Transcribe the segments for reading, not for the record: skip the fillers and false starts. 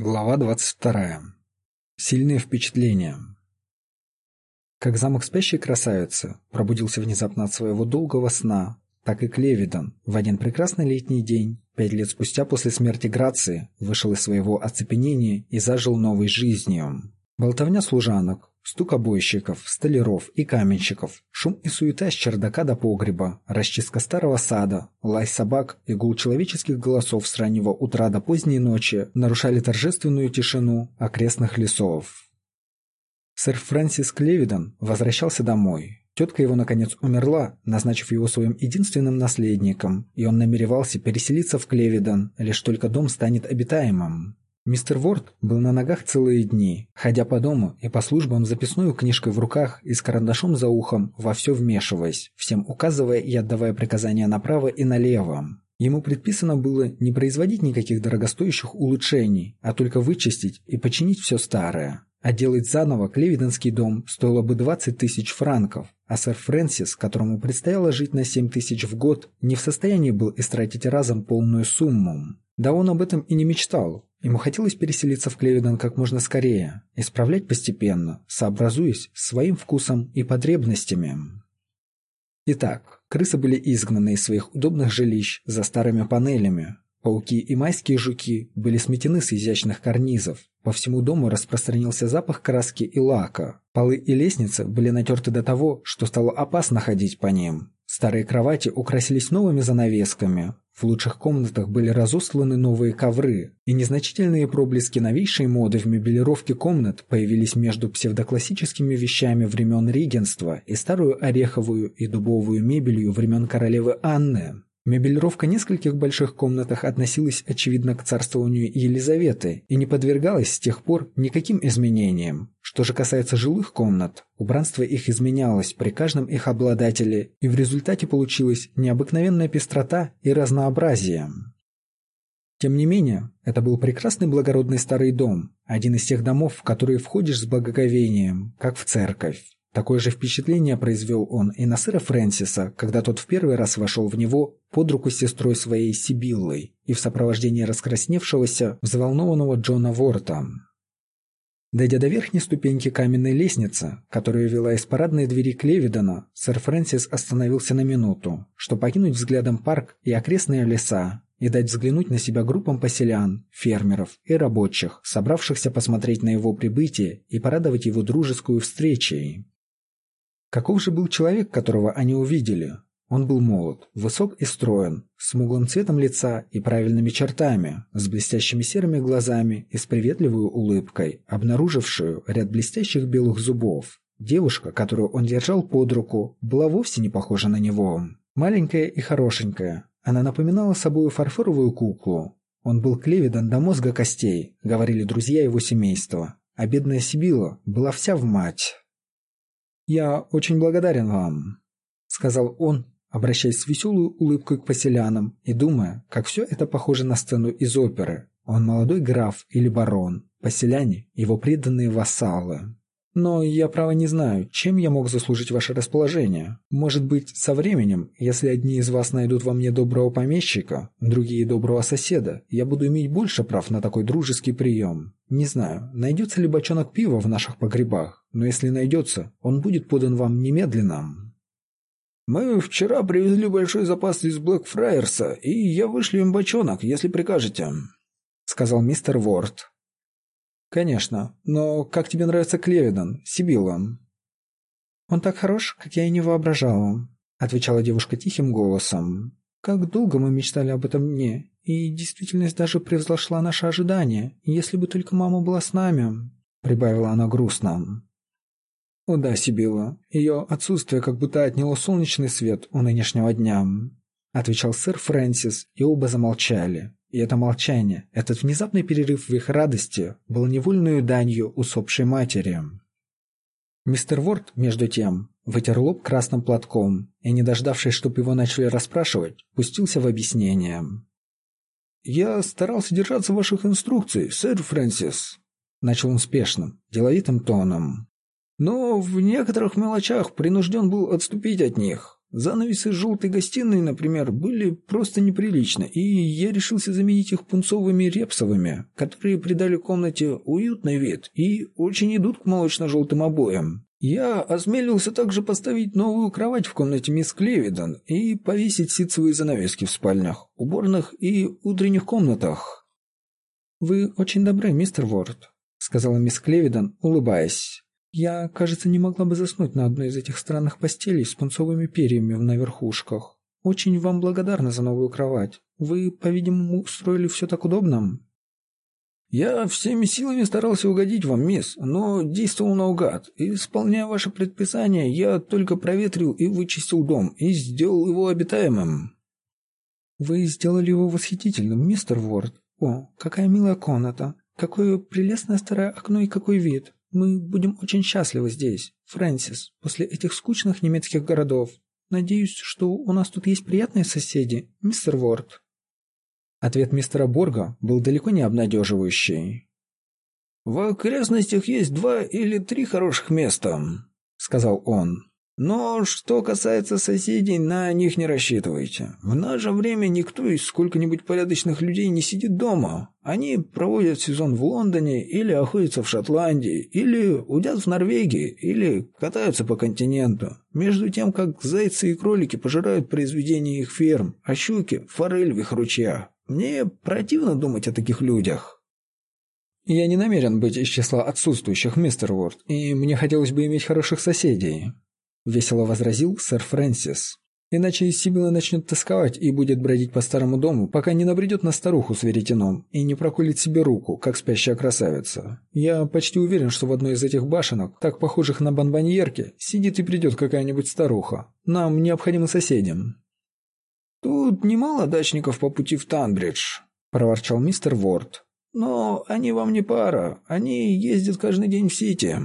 Глава 22. Сильные впечатления. Как замок спящей красавицы пробудился внезапно от своего долгого сна, так и Клевидон в один прекрасный летний день, 5 лет спустя после смерти Грации, вышел из своего оцепенения и зажил новой жизнью. Болтовня служанок, стук обойщиков, столяров и каменщиков, шум и суета с чердака до погреба, расчистка старого сада, лай собак и гул человеческих голосов с раннего утра до поздней ночи нарушали торжественную тишину окрестных лесов. Сэр Фрэнсис Клевидон возвращался домой. Тетка его, наконец, умерла, назначив его своим единственным наследником, и он намеревался переселиться в Клевидон, лишь только дом станет обитаемым. Мистер Ворд был на ногах целые дни, ходя по дому и по службам с записной книжкой в руках и с карандашом за ухом, во все вмешиваясь, всем указывая и отдавая приказания направо и налево. Ему предписано было не производить никаких дорогостоящих улучшений, а только вычистить и починить все старое. А делать заново Клевидонский дом стоило бы 20 тысяч франков, а сэр Фрэнсис, которому предстояло жить на 7 тысяч в год, не в состоянии был истратить разом полную сумму. Да он об этом и не мечтал. Ему хотелось переселиться в Клевидон как можно скорее, исправлять постепенно, сообразуясь с своим вкусом и потребностями. Итак, крысы были изгнаны из своих удобных жилищ за старыми панелями. Пауки и майские жуки были сметены с изящных карнизов. По всему дому распространился запах краски и лака. Полы и лестницы были натерты до того, что стало опасно ходить по ним. Старые кровати украсились новыми занавесками. В лучших комнатах были разосланы новые ковры, и незначительные проблески новейшей моды в мебелировке комнат появились между псевдоклассическими вещами времен регенства и старую ореховую и дубовую мебелью времен королевы Анны. Мебелировка нескольких больших комнатах относилась, очевидно, к царствованию Елизаветы и не подвергалась с тех пор никаким изменениям. Что же касается жилых комнат, убранство их изменялось при каждом их обладателе, и в результате получилась необыкновенная пестрота и разнообразие. Тем не менее, это был прекрасный благородный старый дом, один из тех домов, в которые входишь с благоговением, как в церковь. Такое же впечатление произвел он и на сэра Фрэнсиса, когда тот в первый раз вошел в него под руку с сестрой своей Сибиллой и в сопровождении раскрасневшегося, взволнованного Джона Ворта. Дойдя до верхней ступеньки каменной лестницы, которая вела из парадной двери Клевидона, сэр Фрэнсис остановился на минуту, чтобы покинуть взглядом парк и окрестные леса и дать взглянуть на себя группам поселян, фермеров и рабочих, собравшихся посмотреть на его прибытие и порадовать его дружескую встречей. Каков же был человек, которого они увидели? Он был молод, высок и строен, с смуглым цветом лица и правильными чертами, с блестящими серыми глазами и с приветливой улыбкой, обнаружившую ряд блестящих белых зубов. Девушка, которую он держал под руку, была вовсе не похожа на него. Маленькая и хорошенькая, она напоминала собой фарфоровую куклу. Он был Клевидон до мозга костей, говорили друзья его семейства, а бедная Сибилла была вся в мать. «Я очень благодарен вам», — сказал он, обращаясь с веселой улыбкой к поселянам и думая, как все это похоже на сцену из оперы. Он молодой граф или барон, поселяне — его преданные вассалы. «Но я, право, не знаю, чем я мог заслужить ваше расположение. Может быть, со временем, если одни из вас найдут во мне доброго помещика, другие — доброго соседа, я буду иметь больше прав на такой дружеский прием. Не знаю, найдется ли бочонок пива в наших погребах, но если найдется, он будет подан вам немедленно». «Мы вчера привезли большой запас из Блэкфрайерса, и я вышлю им бочонок, если прикажете», — сказал мистер Ворд. «Конечно, но как тебе нравится Клевидон, Сибилла?» «Он так хорош, как я и не воображала», — отвечала девушка тихим голосом. «Как долго мы мечтали об этом дне, и действительность даже превзошла наши ожидания, если бы только мама была с нами», — прибавила она грустно. «О да, Сибилла, ее отсутствие как будто отняло солнечный свет у нынешнего дня», — отвечал сэр Фрэнсис, и оба замолчали. И это молчание, этот внезапный перерыв в их радости, был невольную данью усопшей матери. Мистер Ворд, между тем, вытер лоб красным платком и, не дождавшись, чтобы его начали расспрашивать, пустился в объяснение. «Я старался держаться ваших инструкций, сэр Фрэнсис», — начал он спешным, деловитым тоном. «Но в некоторых мелочах принужден был отступить от них. Занавесы желтой гостиной, например, были просто неприличны, и я решился заменить их пунцовыми репсовыми, которые придали комнате уютный вид и очень идут к молочно-желтым обоям. Я осмелился также поставить новую кровать в комнате мисс Клевидон и повесить ситцевые занавески в спальнях, уборных и утренних комнатах. «Вы очень добры, мистер Ворд», — сказала мисс Клевидон, улыбаясь. «Я, кажется, не могла бы заснуть на одной из этих странных постелей с пунцовыми перьями на верхушках. Очень вам благодарна за новую кровать. Вы, по-видимому, устроили все так удобно». «Я всеми силами старался угодить вам, мисс, но действовал наугад. Исполняя ваши предписания, я только проветрил и вычистил дом и сделал его обитаемым». «Вы сделали его восхитительным, мистер Ворд. О, какая милая комната. Какое прелестное старое окно и какой вид. Мы будем очень счастливы здесь, Фрэнсис, после этих скучных немецких городов. Надеюсь, что у нас тут есть приятные соседи, мистер Ворд». Ответ мистера Борга был далеко не обнадеживающий. «В окрестностях есть 2 или 3 хороших места», — сказал он. «Но что касается соседей, на них не рассчитывайте. В наше время никто из сколько-нибудь порядочных людей не сидит дома. Они проводят сезон в Лондоне, или охотятся в Шотландии, или удят в Норвегии, или катаются по континенту. Между тем, как зайцы и кролики пожирают произведения их ферм, а щуки — форель в их ручьях. Мне противно думать о таких людях». «Я не намерен быть из числа отсутствующих, мистер Уорд, и мне хотелось бы иметь хороших соседей», — весело возразил сэр Фрэнсис. «Иначе Сибила начнет тосковать и будет бродить по старому дому, пока не набредет на старуху с веретеном и не проколет себе руку, как спящая красавица. Я почти уверен, что в одной из этих башенок, так похожих на бонбоньерки, сидит и придет какая-нибудь старуха. Нам необходимы соседи». «Тут немало дачников по пути в Танбридж», — проворчал мистер Ворд. «Но они вам не пара, они ездят каждый день в Сити».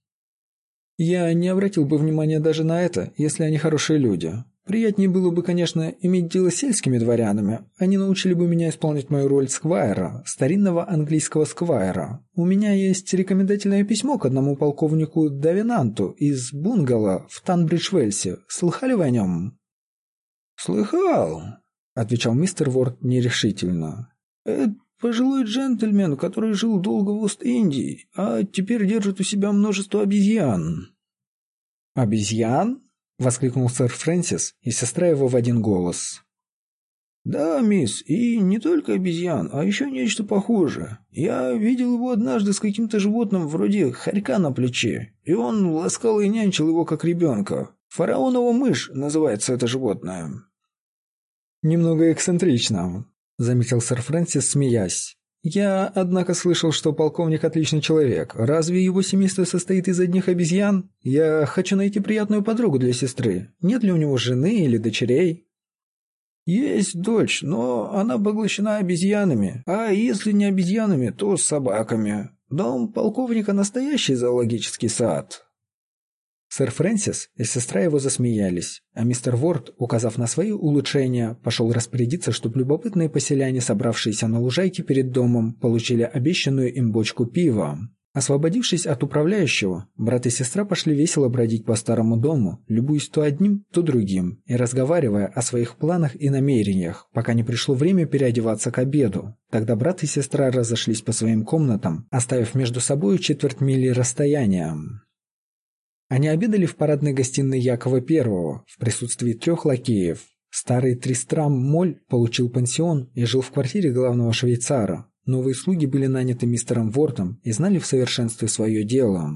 «Я не обратил бы внимания даже на это, если они хорошие люди. Приятнее было бы, конечно, иметь дело с сельскими дворянами. Они научили бы меня исполнить мою роль сквайра, старинного английского сквайра. У меня есть рекомендательное письмо к одному полковнику Давинанту из Бунгало в Танбридж-Уэльсе. Слыхали вы о нем?» «Слыхал», — отвечал мистер Ворд нерешительно. «Это пожилой джентльмен, который жил долго в Ост-Индии, а теперь держит у себя множество обезьян». «Обезьян?» — воскликнул сэр Фрэнсис и сестра его в один голос. «Да, мисс, и не только обезьян, а еще нечто похожее. Я видел его однажды с каким-то животным вроде хорька на плече, и он ласкал и нянчил его как ребенка. Фараонова мышь называется это животное». «Немного эксцентрично», — заметил сэр Фрэнсис, смеясь. «Я, однако, слышал, что полковник отличный человек. Разве его семейство состоит из одних обезьян? Я хочу найти приятную подругу для сестры. Нет ли у него жены или дочерей?» «Есть дочь, но она поглощена обезьянами, а если не обезьянами, то собаками. Дом полковника — настоящий зоологический сад». Сэр Фрэнсис и сестра его засмеялись, а мистер Ворд, указав на свои улучшения, пошел распорядиться, чтобы любопытные поселяне, собравшиеся на лужайке перед домом, получили обещанную им бочку пива. Освободившись от управляющего, брат и сестра пошли весело бродить по старому дому, любуясь то одним, то другим, и разговаривая о своих планах и намерениях, пока не пришло время переодеваться к обеду. Тогда брат и сестра разошлись по своим комнатам, оставив между собой четверть мили расстояния. Они обедали в парадной гостиной Якова I в присутствии 3 лакеев. Старый Тристрам Моль получил пансион и жил в квартире главного швейцара. Новые слуги были наняты мистером Вортом и знали в совершенстве свое дело.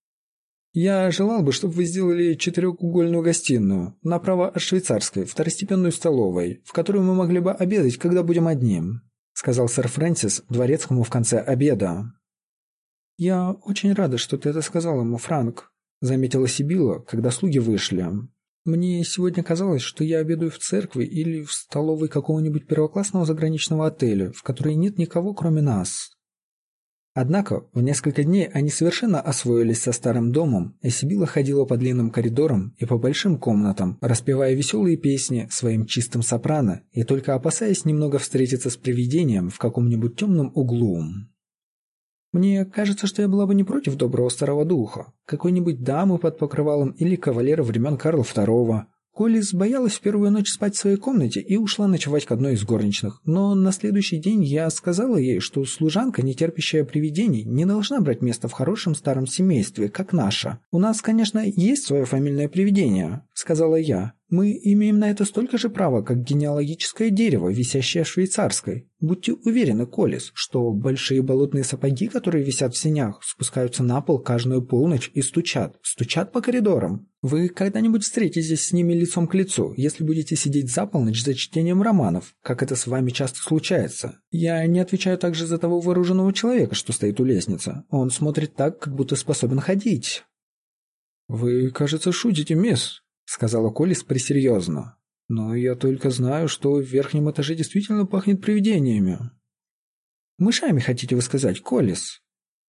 «Я желал бы, чтобы вы сделали 4-угольную гостиную, направо от швейцарской, второстепенную столовой, в которой мы могли бы обедать, когда будем одни», — сказал сэр Фрэнсис дворецкому в конце обеда. «Я очень рада, что ты это сказал ему, Франк», — заметила Сибила, когда слуги вышли. «Мне сегодня казалось, что я обедаю в церкви или в столовой какого-нибудь первоклассного заграничного отеля, в которой нет никого, кроме нас». Однако в несколько дней они совершенно освоились со старым домом, и Сибила ходила по длинным коридорам и по большим комнатам, распевая веселые песни своим чистым сопрано и только опасаясь немного встретиться с привидением в каком-нибудь темном углу. «Мне кажется, что я была бы не против доброго старого духа, какой-нибудь дамы под покрывалом или кавалера времен Карла II. Коллис боялась в первую ночь спать в своей комнате и ушла ночевать к одной из горничных. Но на следующий день я сказала ей, что служанка, не терпящая привидений, не должна брать место в хорошем старом семействе, как наша. «У нас, конечно, есть свое фамильное привидение», — сказала я. «Мы имеем на это столько же права, как генеалогическое дерево, висящее в швейцарской. Будьте уверены, Коллис, что большие болотные сапоги, которые висят в сенях, спускаются на пол каждую полночь и стучат по коридорам. Вы когда-нибудь встретитесь с ними лицом к лицу, если будете сидеть за полночь за чтением романов, как это с вами часто случается. Я не отвечаю также за того вооруженного человека, что стоит у лестницы. Он смотрит так, как будто способен ходить». «Вы, кажется, шутите, мисс», — сказала Коллис пресерьезно. «Но я только знаю, что в верхнем этаже действительно пахнет привидениями». «Мышами, хотите вы сказать, Коллис?»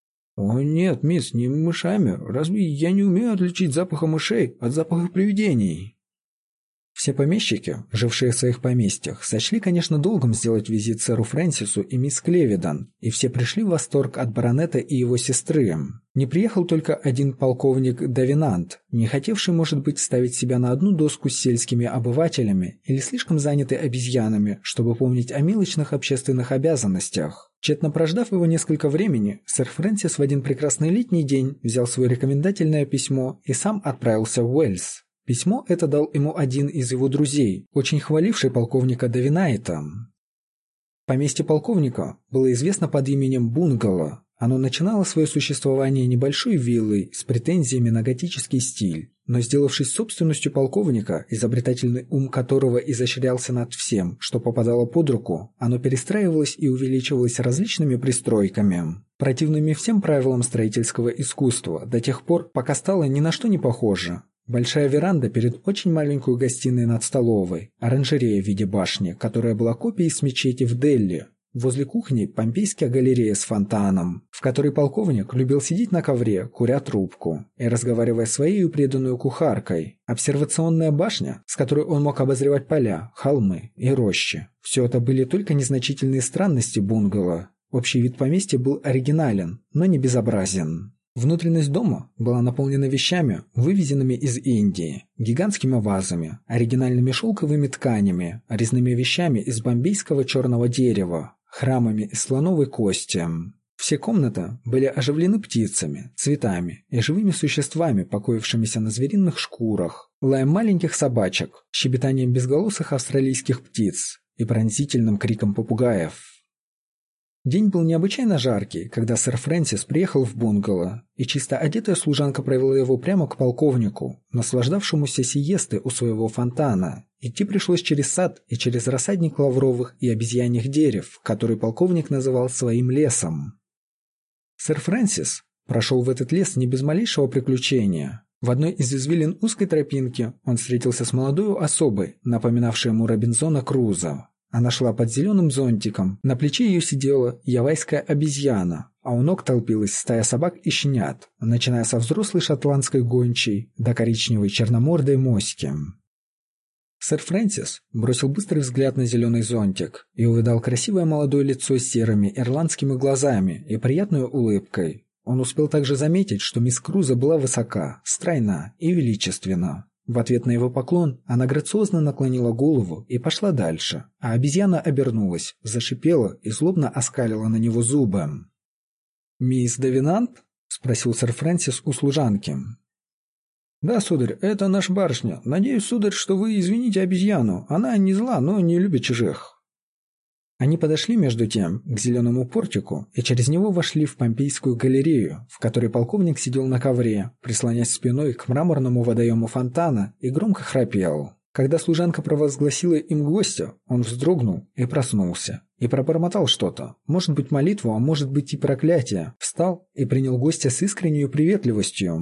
«О нет, мисс, не мышами. Разве я не умею отличить запаха мышей от запаха привидений?» Все помещики, жившие в своих поместьях, сочли, конечно, долгом сделать визит сэру Фрэнсису и мисс Клевидан, и все пришли в восторг от баронета и его сестры. Не приехал только один полковник Давинант, не хотевший, может быть, ставить себя на одну доску с сельскими обывателями или слишком занятый обезьянами, чтобы помнить о мелочных общественных обязанностях. Тщетно прождав его несколько времени, сэр Фрэнсис в один прекрасный летний день взял свое рекомендательное письмо и сам отправился в Уэльс. Письмо это дал ему один из его друзей, очень хваливший полковника Давинайта. Поместье полковника было известно под именем Бунгало. Оно начинало свое существование небольшой виллой с претензиями на готический стиль, но, сделавшись собственностью полковника, изобретательный ум которого изощрялся над всем, что попадало под руку, оно перестраивалось и увеличивалось различными пристройками, противными всем правилам строительского искусства, до тех пор, пока стало ни на что не похоже. Большая веранда перед очень маленькой гостиной над столовой, оранжерея в виде башни, которая была копией с мечети в Дели. Возле кухни помпейская галерея с фонтаном, в которой полковник любил сидеть на ковре, куря трубку и разговаривая с своей преданной кухаркой. Обсервационная башня, с которой он мог обозревать поля, холмы и рощи. Все это были только незначительные странности бунгало. Общий вид поместья был оригинален, но не безобразен. Внутренность дома была наполнена вещами, вывезенными из Индии, гигантскими вазами, оригинальными шелковыми тканями, резными вещами из бомбейского черного дерева, храмами из слоновой кости. Все комнаты были оживлены птицами, цветами и живыми существами, покоившимися на звериных шкурах, лаем маленьких собачек, щебетанием безголосых австралийских птиц и пронзительным криком попугаев. День был необычайно жаркий, когда сэр Фрэнсис приехал в бунгало, и чисто одетая служанка провела его прямо к полковнику, наслаждавшемуся сиестой у своего фонтана. Идти пришлось через сад и через рассадник лавровых и обезьяньих дерев, который полковник называл своим лесом. Сэр Фрэнсис прошел в этот лес не без малейшего приключения. В одной из извилин узкой тропинки он встретился с молодой особой, напоминавшей ему Робинзона Крузо. Она шла под зеленым зонтиком, на плече ее сидела явайская обезьяна, а у ног толпилась стая собак и щенят, начиная со взрослой шотландской гончей до коричневой черномордой моськи. Сэр Фрэнсис бросил быстрый взгляд на зеленый зонтик и увидал красивое молодое лицо с серыми ирландскими глазами и приятной улыбкой. Он успел также заметить, что мисс Крузо была высока, стройна и величественна. В ответ на его поклон она грациозно наклонила голову и пошла дальше, а обезьяна обернулась, зашипела и злобно оскалила на него зубы. «Мисс Давинант?» — спросил сэр Фрэнсис у служанки. «Да, сударь, это наша барышня. Надеюсь, сударь, что вы извините обезьяну. Она не зла, но не любит чужих». Они подошли между тем к зеленому портику и через него вошли в Помпейскую галерею, в которой полковник сидел на ковре, прислонясь спиной к мраморному водоему фонтана и громко храпел. Когда служанка провозгласила им гостя, он вздрогнул и проснулся, и пробормотал что-то, может быть молитву, а может быть и проклятие, встал и принял гостя с искренней приветливостью.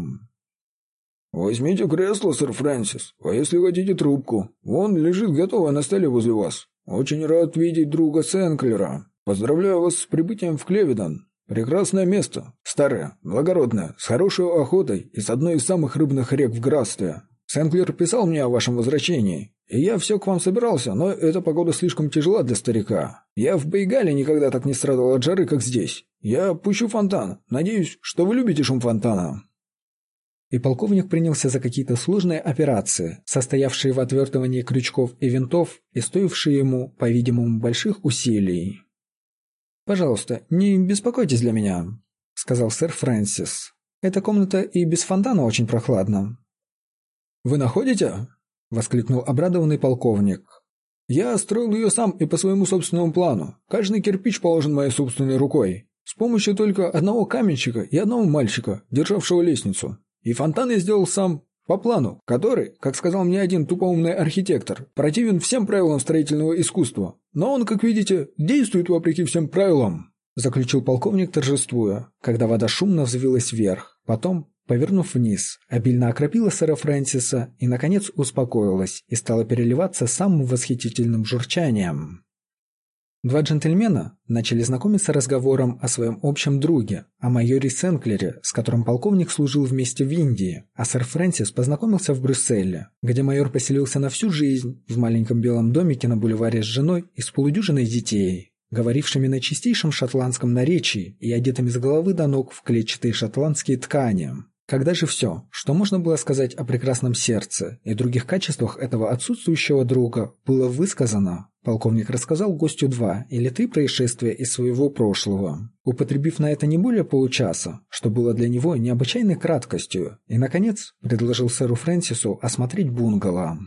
«Возьмите кресло, сэр Фрэнсис, а если хотите трубку, вон лежит готовая на столе возле вас. Очень рад видеть друга Сенклера. Поздравляю вас с прибытием в Клевидан. Прекрасное место, старое, благородное, с хорошей охотой и с одной из самых рыбных рек в графстве. Сенклер писал мне о вашем возвращении, и я все к вам собирался, но эта погода слишком тяжела для старика. Я в Бейгале никогда так не страдал от жары, как здесь. Я пущу фонтан. Надеюсь, что вы любите шум фонтана». и полковник принялся за какие-то сложные операции, состоявшие в отвертывании крючков и винтов и стоившие ему, по-видимому, больших усилий. «Пожалуйста, не беспокойтесь для меня», — сказал сэр Фрэнсис. «Эта комната и без фонтана очень прохладна». «Вы находите?» — воскликнул обрадованный полковник. «Я строил ее сам и по своему собственному плану. Каждый кирпич положен моей собственной рукой. С помощью только одного каменщика и одного мальчика, державшего лестницу. И фонтан я сделал сам, по плану, который, как сказал мне один тупоумный архитектор, противен всем правилам строительного искусства. Но он, как видите, действует вопреки всем правилам», — заключил полковник, торжествуя, когда вода шумно взвилась вверх. Потом, повернув вниз, обильно окропила сэра Фрэнсиса и, наконец, успокоилась и стала переливаться самым восхитительным журчанием. Два джентльмена начали знакомиться разговором о своем общем друге, о майоре Сенклере, с которым полковник служил вместе в Индии, а сэр Фрэнсис познакомился в Брюсселе, где майор поселился на всю жизнь в маленьком белом домике на бульваре с женой и с полудюжиной детей, говорившими на чистейшем шотландском наречии и одетыми с головы до ног в клетчатые шотландские ткани. Когда же все, что можно было сказать о прекрасном сердце и других качествах этого отсутствующего друга, было высказано, полковник рассказал гостю 2 или 3 происшествия из своего прошлого, употребив на это не более получаса, что было для него необычайной краткостью, и, наконец, предложил сэру Фрэнсису осмотреть бунгало.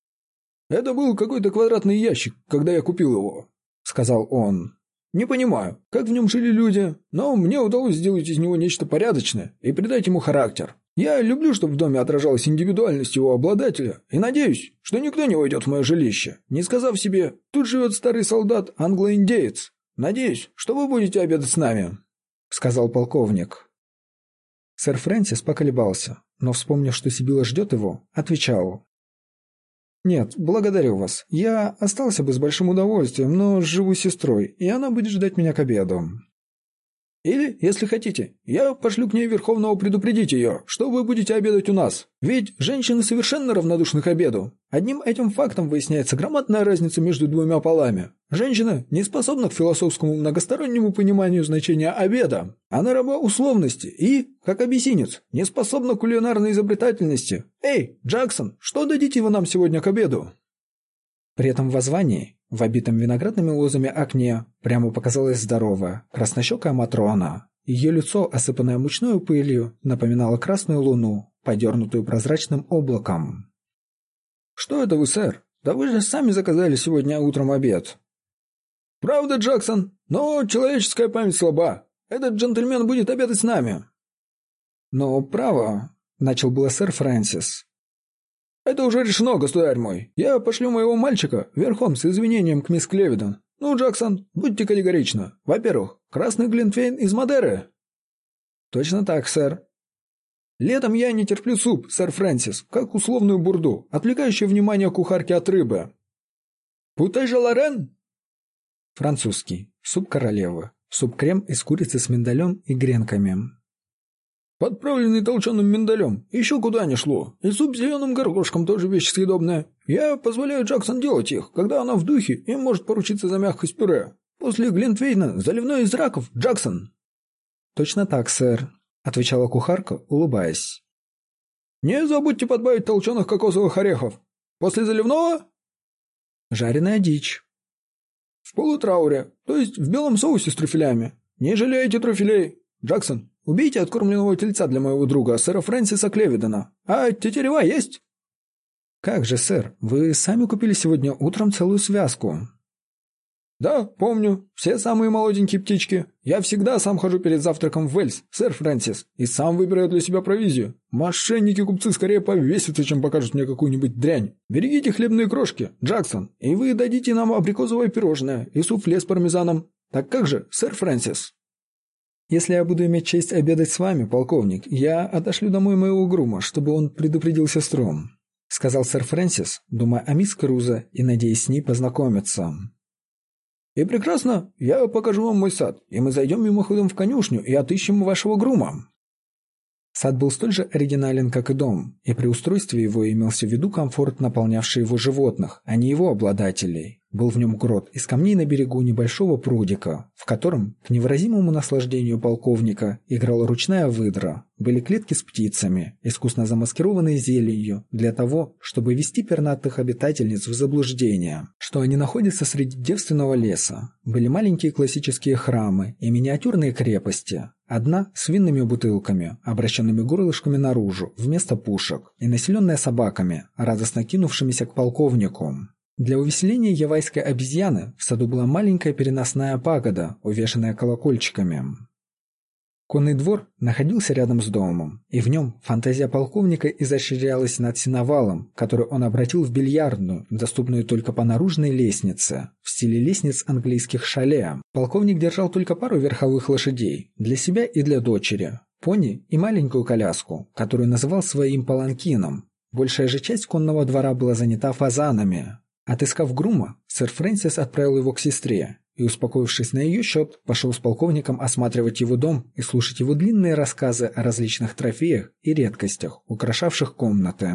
«Это был какой-то квадратный ящик, когда я купил его», — сказал он. «Не понимаю, как в нем жили люди, но мне удалось сделать из него нечто порядочное и придать ему характер. Я люблю, чтобы в доме отражалась индивидуальность его обладателя, и надеюсь, что никто не войдет в мое жилище, не сказав себе: тут живет старый солдат, англо-индеец. Надеюсь, что вы будете обедать с нами», — сказал полковник. Сэр Фрэнсис поколебался, но, вспомнив, что Сибила ждет его, отвечал: «Нет, благодарю вас. Я остался бы с большим удовольствием, но живу с сестрой, и она будет ждать меня к обеду». «Или, если хотите, я пошлю к ней Верховного предупредить ее, что вы будете обедать у нас. Ведь женщины совершенно равнодушны к обеду. Одним этим фактом выясняется громадная разница между двумя полами. Женщина не способна к философскому многостороннему пониманию значения обеда. Она раба условности и, как абиссинец, не способна к кулинарной изобретательности. Эй, Джексон, что дадите вы нам сегодня к обеду?» При этом воззвании, в обитом виноградными лозами окне, прямо показалась здоровая, краснощекая Матрона. Ее лицо, осыпанное мучной пылью, напоминало красную луну, подернутую прозрачным облаком. «Что это вы, сэр? Да вы же сами заказали сегодня утром обед». «Правда, Джексон, но человеческая память слаба. Этот джентльмен будет обедать с нами». «Но право», — начал было сэр Фрэнсис. «Это уже решено, государь мой. Я пошлю моего мальчика верхом с извинением к мисс Клевидон. Ну, Джексон, будьте категоричны. Во-первых, красный глинтвейн из Мадеры». «Точно так, сэр». «Летом я не терплю суп, сэр Фрэнсис, как условную бурду, отвлекающую внимание кухарки от рыбы». «Путай-же Лорен?» Французский. Суп королевы. Суп-крем из курицы с миндалем и гренками. «Подправленный толченым миндалем. Еще куда ни шло. И суп с зеленым горошком тоже вещь съедобная. Я позволяю Джексон делать их, когда она в духе и может поручиться за мягкость пюре. После глинтвейна заливной из раков, Джексон». «Точно так, сэр», — отвечала кухарка, улыбаясь. «Не забудьте подбавить толченых кокосовых орехов. После заливного?» «Жареная дичь». «В полутрауре, то есть в белом соусе с трюфелями. Не жалейте трюфелей. Джексон, убейте откормленного тельца для моего друга, сэра Фрэнсиса Клевидона. А тетерева есть?» «Как же, сэр, вы сами купили сегодня утром целую связку». «Да, помню. Все самые молоденькие птички. Я всегда сам хожу перед завтраком в Уэльс, сэр Фрэнсис, и сам выбираю для себя провизию. Мошенники-купцы скорее повесятся, чем покажут мне какую-нибудь дрянь. Берегите хлебные крошки, Джексон, и вы дадите нам абрикосовое пирожное и суфле с пармезаном. Так как же, сэр Фрэнсис?» «Если я буду иметь честь обедать с вами, полковник, я отошлю домой моего грума, чтобы он предупредил сестру», — сказал сэр Фрэнсис, думая о мисс Крузо и надеясь с ней познакомиться. «И прекрасно, я покажу вам мой сад, и мы зайдем мимоходом в конюшню и отыщем вашего грума». Сад был столь же оригинален, как и дом, и при устройстве его имелся в виду комфорт, наполнявший его животных, а не его обладателей. Был в нем грот из камней на берегу небольшого прудика, в котором, к невыразимому наслаждению полковника, играла ручная выдра. Были клетки с птицами, искусно замаскированные зеленью, для того, чтобы ввести пернатых обитательниц в заблуждение, что они находятся среди девственного леса. Были маленькие классические храмы и миниатюрные крепости. Одна с винными бутылками, обращенными горлышками наружу, вместо пушек, и населенная собаками, радостно кинувшимися к полковнику. Для увеселения явайской обезьяны в саду была маленькая переносная пагода, увешанная колокольчиками. Конный двор находился рядом с домом, и в нем фантазия полковника изощрялась над сеновалом, который он обратил в бильярдную, доступную только по наружной лестнице, в стиле лестниц английских шале. Полковник держал только пару верховых лошадей, для себя и для дочери, пони и маленькую коляску, которую называл своим паланкином. Большая же часть конного двора была занята фазанами. Отыскав грума, сэр Фрэнсис отправил его к сестре и, успокоившись на ее счет, пошел с полковником осматривать его дом и слушать его длинные рассказы о различных трофеях и редкостях, украшавших комнаты.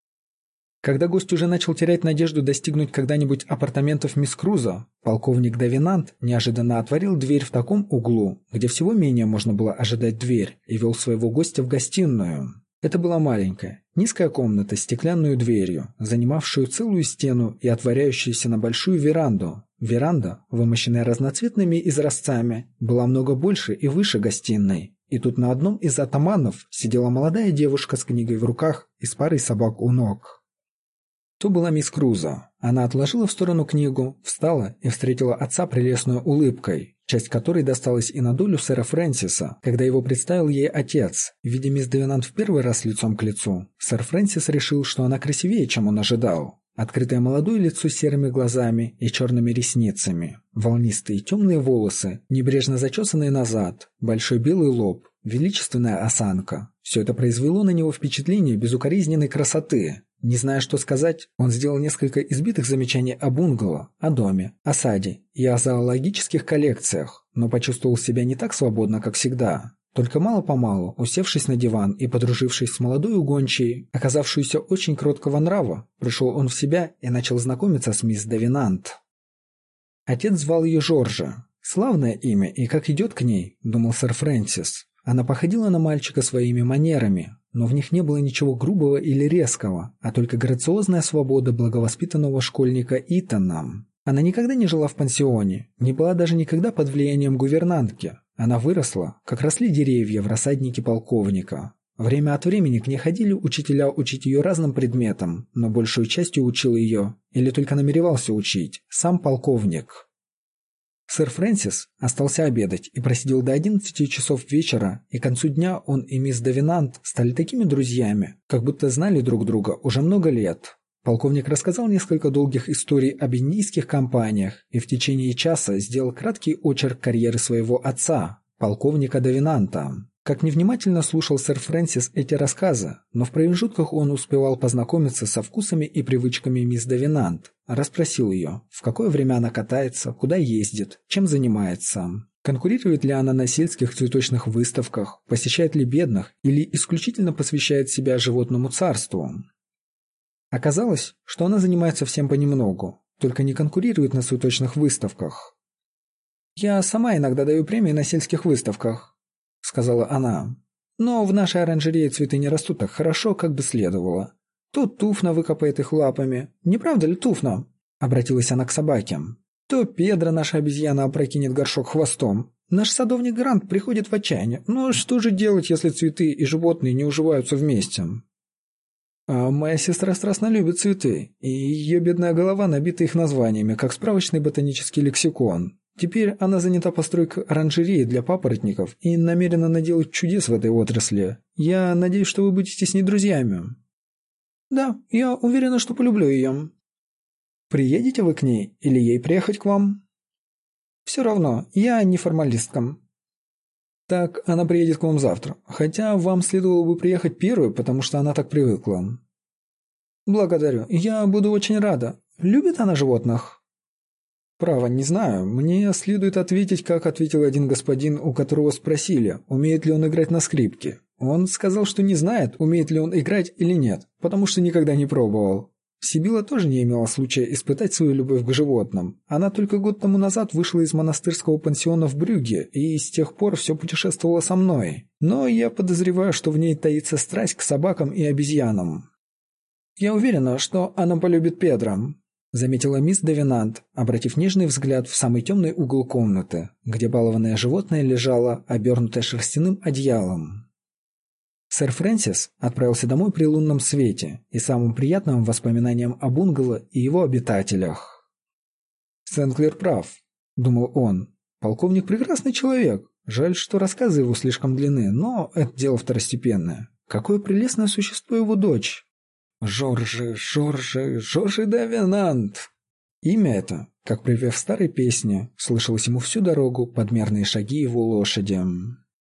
Когда гость уже начал терять надежду достигнуть когда-нибудь апартаментов мисс Крузо, полковник Давинант неожиданно отворил дверь в таком углу, где всего менее можно было ожидать дверь, и вел своего гостя в гостиную. Это была маленькая, низкая комната с стеклянной дверью, занимавшую целую стену и отворяющуюся на большую веранду. Веранда, вымощенная разноцветными изразцами, была много больше и выше гостиной. И тут на одном из атаманов сидела молодая девушка с книгой в руках и с парой собак у ног. То была мисс Крузо. Она отложила в сторону книгу, встала и встретила отца прелестной улыбкой, часть которой досталась и на долю сэра Фрэнсиса, когда его представил ей отец. Видя мисс Давинант в первый раз лицом к лицу, сэр Фрэнсис решил, что она красивее, чем он ожидал. Открытое молодое лицо с серыми глазами и черными ресницами, волнистые темные волосы, небрежно зачесанные назад, большой белый лоб, величественная осанка. Все это произвело на него впечатление безукоризненной красоты. Не зная, что сказать, он сделал несколько избитых замечаний о бунгало, о доме, о саде и о зоологических коллекциях, но почувствовал себя не так свободно, как всегда. Только мало-помалу, усевшись на диван и подружившись с молодой гончей, оказавшуюся очень кроткого нрава, пришел он в себя и начал знакомиться с мисс Давинант. Отец звал ее Жоржа. Славное имя, и как идет к ней, думал сэр Фрэнсис. Она походила на мальчика своими манерами, но в них не было ничего грубого или резкого, а только грациозная свобода благовоспитанного школьника Итана. Она никогда не жила в пансионе, не была даже никогда под влиянием гувернантки. Она выросла, как росли деревья в рассаднике полковника. Время от времени к ней ходили учителя учить ее разным предметам, но большую частью учил ее, или только намеревался учить, сам полковник. Сэр Фрэнсис остался обедать и просидел до 11 часов вечера, и к концу дня он и мисс Давинант стали такими друзьями, как будто знали друг друга уже много лет. Полковник рассказал несколько долгих историй об индийских компаниях и в течение часа сделал краткий очерк карьеры своего отца, полковника Давинанта. Как невнимательно слушал сэр Фрэнсис эти рассказы, но в промежутках он успевал познакомиться со вкусами и привычками мисс Давинант, расспросил ее, в какое время она катается, куда ездит, чем занимается, конкурирует ли она на сельских цветочных выставках, посещает ли бедных или исключительно посвящает себя животному царству. Оказалось, что она занимается всем понемногу, только не конкурирует на цветочных выставках. «Я сама иногда даю премии на сельских выставках», — сказала она. «Но в нашей оранжерее цветы не растут так хорошо, как бы следовало. То Туфна выкопает их лапами. Не правда ли, Туфна?» — обратилась она к собаке. «То Педро, наша обезьяна, опрокинет горшок хвостом. Наш садовник Грант приходит в отчаяние. Но что же делать, если цветы и животные не уживаются вместе?» «А моя сестра страстно любит цветы, и ее бедная голова набита их названиями, как справочный ботанический лексикон. Теперь она занята постройкой оранжереи для папоротников и намерена наделать чудес в этой отрасли. Я надеюсь, что вы будете с ней друзьями». «Да, я уверена, что полюблю ее». «Приедете вы к ней или ей приехать к вам?» «Все равно, я не формалистка». «Так она приедет к вам завтра, хотя вам следовало бы приехать первой, потому что она так привыкла». «Благодарю, я буду очень рада. Любит она животных?» «Право, не знаю. Мне следует ответить, как ответил один господин, у которого спросили, умеет ли он играть на скрипке. Он сказал, что не знает, умеет ли он играть или нет, потому что никогда не пробовал. Сибила тоже не имела случая испытать свою любовь к животным. Она только год тому назад вышла из монастырского пансиона в Брюгге и с тех пор все путешествовала со мной. Но я подозреваю, что в ней таится страсть к собакам и обезьянам. «Я уверена, что она полюбит Педро», — заметила мисс Девинант, обратив нежный взгляд в самый темный угол комнаты, где балованное животное лежало, обернутое шерстяным одеялом. Сэр Фрэнсис отправился домой при лунном свете и самым приятным воспоминанием о бунгало и его обитателях. «Сенклер прав», — думал он. «Полковник прекрасный человек. Жаль, что рассказы его слишком длинны, но это дело второстепенное. Какое прелестное существо его дочь!» Жоржи Девинант. Имя это, как припев старой песни, слышалось ему всю дорогу под мерные шаги его лошади.